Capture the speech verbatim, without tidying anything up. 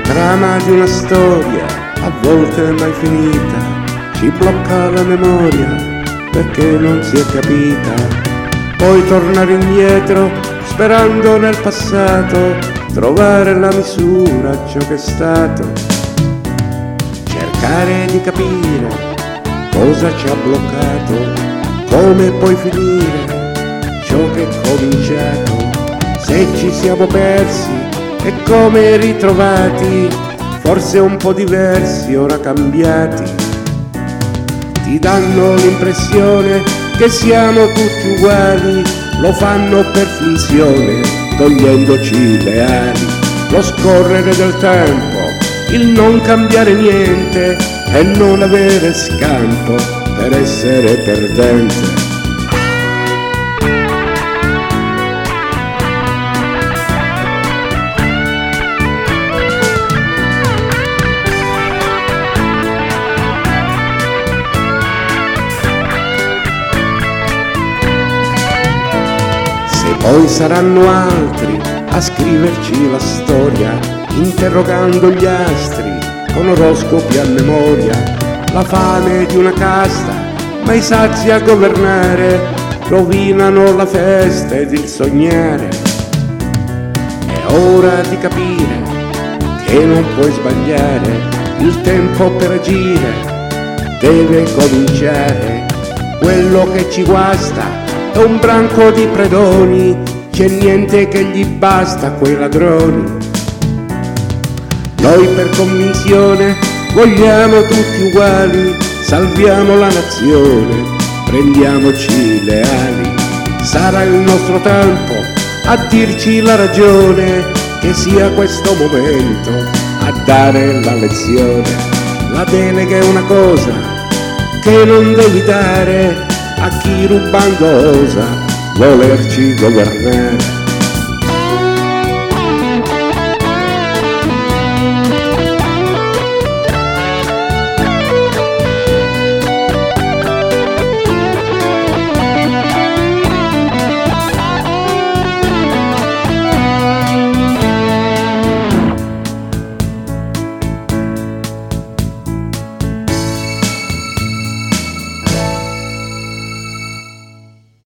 trama di una storia, a volte mai finita, ci blocca la memoria perché non si è capita. Poi tornare indietro, sperando nel passato, trovare la misura a ciò che è stato. Cercare di capire cosa ci ha bloccato, come puoi finire ciò che è cominciato. Se ci siamo persi e come ritrovati, forse un po' diversi, ora cambiati. Ti danno l'impressione che siamo tutti uguali, lo fanno per finzione, togliendoci le ali. Lo scorrere del tempo, il non cambiare niente e non avere scampo per essere perdente. Poi saranno altri a scriverci la storia, interrogando gli astri con oroscopi a memoria. La fame di una casta, ma i sazi a governare, rovinano la festa ed il sognare. È ora di capire che non puoi sbagliare, il tempo per agire deve cominciare. Quello che ci guasta è un branco di predoni, c'è niente che gli basta a quei ladroni. Noi per convinzione vogliamo tutti uguali, salviamo la nazione, prendiamoci le ali. Sarà il nostro tempo a dirci la ragione, che sia questo momento a dare la lezione. La delega è una cosa che non devi dare a chi rubando osa volerci governare.